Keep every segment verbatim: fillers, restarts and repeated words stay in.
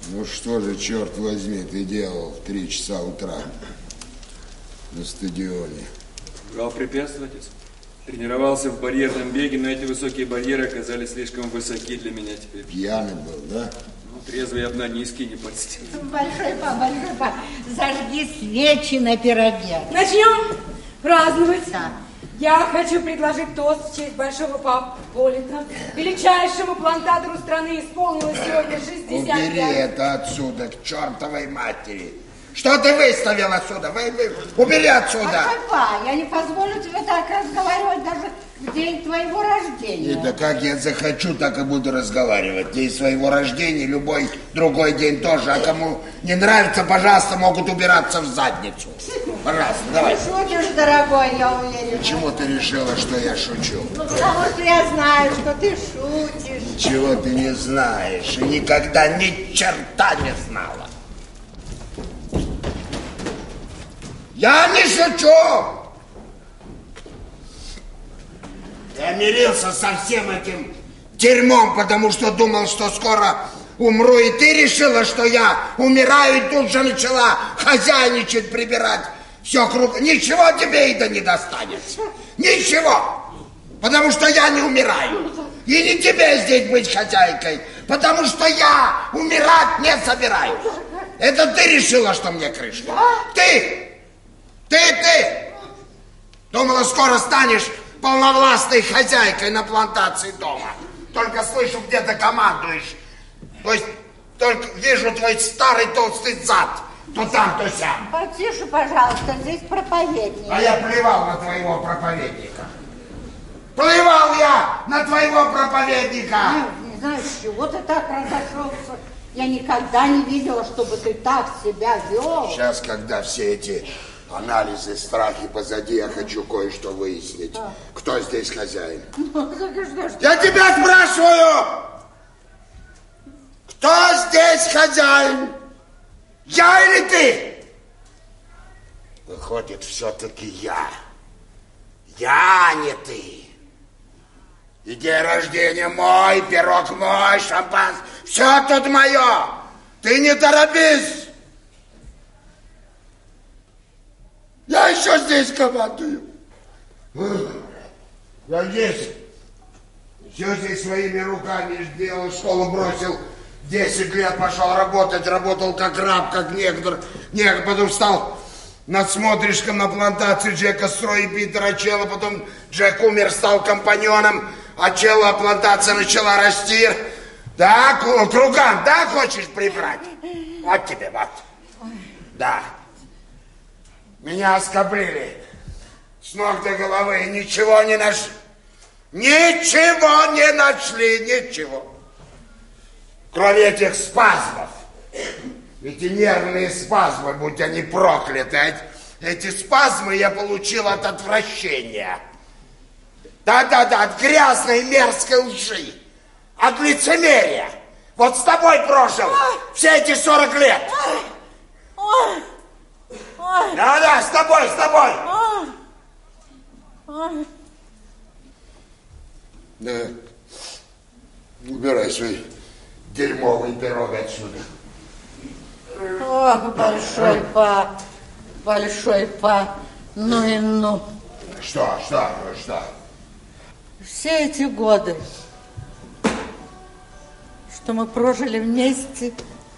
Ну что же, черт возьми, ты делал в три часа утра на стадионе? Брал препятствия, отец. Тренировался в барьерном беге, но эти высокие барьеры оказались слишком высоки для меня теперь. Пьяный был, да? Ну, трезвый я бы на низкий не подстил. Большой па, большой па, зажги свечи на пироге. Начнем праздновать. Да. Я хочу предложить тост в честь большого папы Полита. Величайшему плантатору страны исполнилось сегодня шестьдесят пять. Убери это отсюда, к чертовой матери. Что ты выставил отсюда? Вы, вы, убери отсюда. Большой па, я не позволю тебе так разговаривать даже в день твоего рождения. И да как я захочу, так и буду разговаривать. День своего рождения, любой другой день тоже. А кому не нравится, пожалуйста, могут убираться в задницу. Пожалуйста, давай. Ты шутишь, дорогой, я уверена. Почему ты решила, что я шучу? Ну, потому что я знаю, что ты шутишь. Чего ты не знаешь и никогда ни черта не знала. Я не шучу! Я мирился со всем этим дерьмом, потому что думал, что скоро умру. И ты решила, что я умираю, и тут же начала хозяйничать, прибирать все круг. Ничего тебе, Ида, не достанется. Ничего. Потому что я не умираю. И не тебе здесь быть хозяйкой. Потому что я умирать не собираюсь. Это ты решила, что мне крышка? Ты! Ты, ты! Думала, скоро станешь полновластной хозяйкой на плантации дома. Только слышу, где ты командуешь. То есть, только вижу твой старый толстый зад. То там, то сям. Потише, пожалуйста, здесь проповедник. А я плевал на твоего проповедника. Плевал я на твоего проповедника. Не, не знаю, с чего ты так разошелся. Я никогда не видела, чтобы ты так себя вел. Сейчас, когда все эти анализы, страхи позади, я хочу кое-что выяснить. А. Кто здесь хозяин? Ну, что, что? Я тебя спрашиваю! Кто здесь хозяин? Я или ты? Выходит, все-таки я. Я, а не ты. И день рождения мой, пирог мой, шампанское. Все тут мое. Ты не торопись. Я еще здесь командую. Я здесь. Все здесь своими руками сделал, школу бросил. Десять лет пошел работать, работал как раб, как негр. Негр, потом стал надсмотрщиком на плантации Джека Строя и Питера Челла. Потом Джек умер, стал компаньоном, а Челла плантация начала расти. Да, круган, да, хочешь прибрать? Вот тебе, вот. Да. Меня оскоблили с ног до головы, ничего не нашли. Ничего не нашли, ничего. Кроме этих спазмов. Эти нервные спазмы, будь они прокляты. Эти спазмы я получил от отвращения. Да-да-да, от грязной мерзкой лжи. От лицемерия. Вот с тобой прожил все эти сорок лет. Да-да, с тобой, с тобой. Да. Убирай свой дерьмовый пирог отсюда. Ох, большой па, большой па, ну и ну. Что, что, что? Все эти годы, что мы прожили вместе,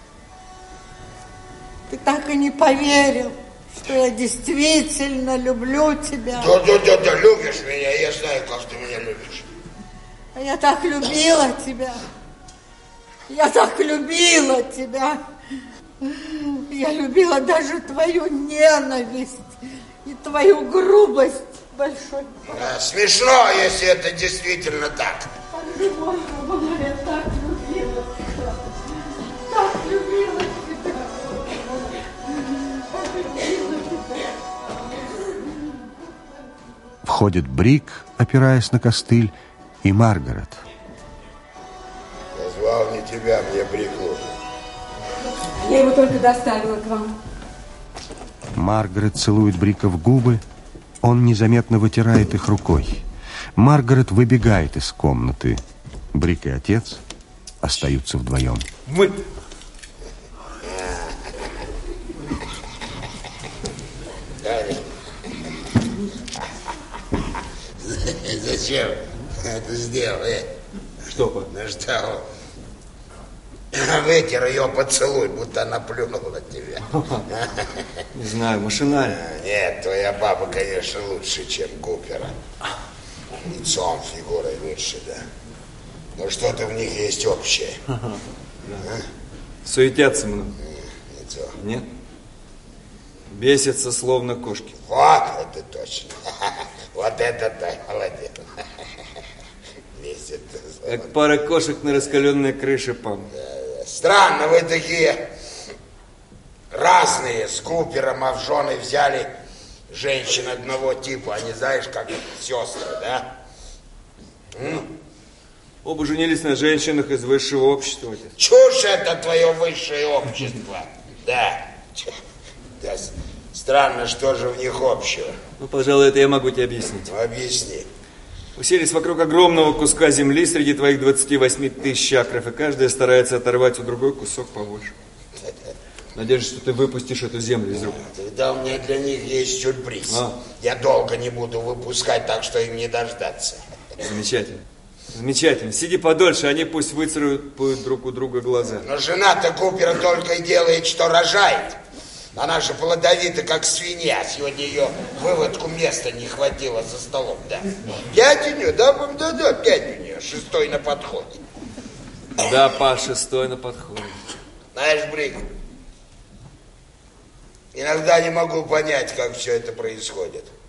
ты так и не поверил, что я действительно люблю тебя. Да, да, да, да, любишь меня, я знаю, как ты меня любишь. А я так любила тебя. Я так любила тебя. Я любила даже твою ненависть и твою грубость, большой. Да, смешно, если это действительно так. Боже мой, я так любила тебя. Так любила тебя. Так любила тебя. Входит Брик, опираясь на костыль, и Маргарет. Я звал не тебя, мне Брик нужен. Я его только доставила к вам. Маргарет целует Брика в губы. Он незаметно вытирает их рукой. Маргарет выбегает из комнаты. Брик и отец остаются вдвоем. Мы... зачем это сделал? Э? Что, пап? Ну что, вытер ее поцелуй, будто она плюнула на тебя. Не знаю, машинально. Нет, твоя баба, конечно, лучше, чем Купера. Лицом, фигурой лучше, да. Но что-то в них есть общее. Ага, да. А? Суетятся много. Не то. Нет? Бесятся, словно кошки. Вот это точно. Вот это да, молодец. Бесятся. Как пара кошек на раскаленной крыше, пап. Странно, вы такие разные с Купером, а в жены взяли женщин одного типа. Они, знаешь, как сестры, да? М? Оба женились на женщинах из высшего общества. Отец. Чушь это твое высшее общество. Да. Да. Странно, что же в них общего. Ну, пожалуй, это я могу тебе объяснить. Ну, объясни. Уселись вокруг огромного куска земли среди твоих двадцати восьми тысяч чакров, и каждая старается оторвать у другой кусок побольше. Надеюсь, что ты выпустишь эту землю из рук. Тогда у меня для них есть сюрприз. А? Я долго не буду выпускать, так что им не дождаться. Замечательно. Замечательно. Сиди подольше, они пусть выцарапают друг у друга глаза. Но жена-то Купера только и делает, что рожает. Она же плодовита, как свинья. Сегодня ее выводку места не хватило за столом, да. Пять у нее, да, да, да, пять у нее. Шестой на подходе. Да, па, шестой на подходе. Знаешь, Брик, иногда не могу понять, как все это происходит.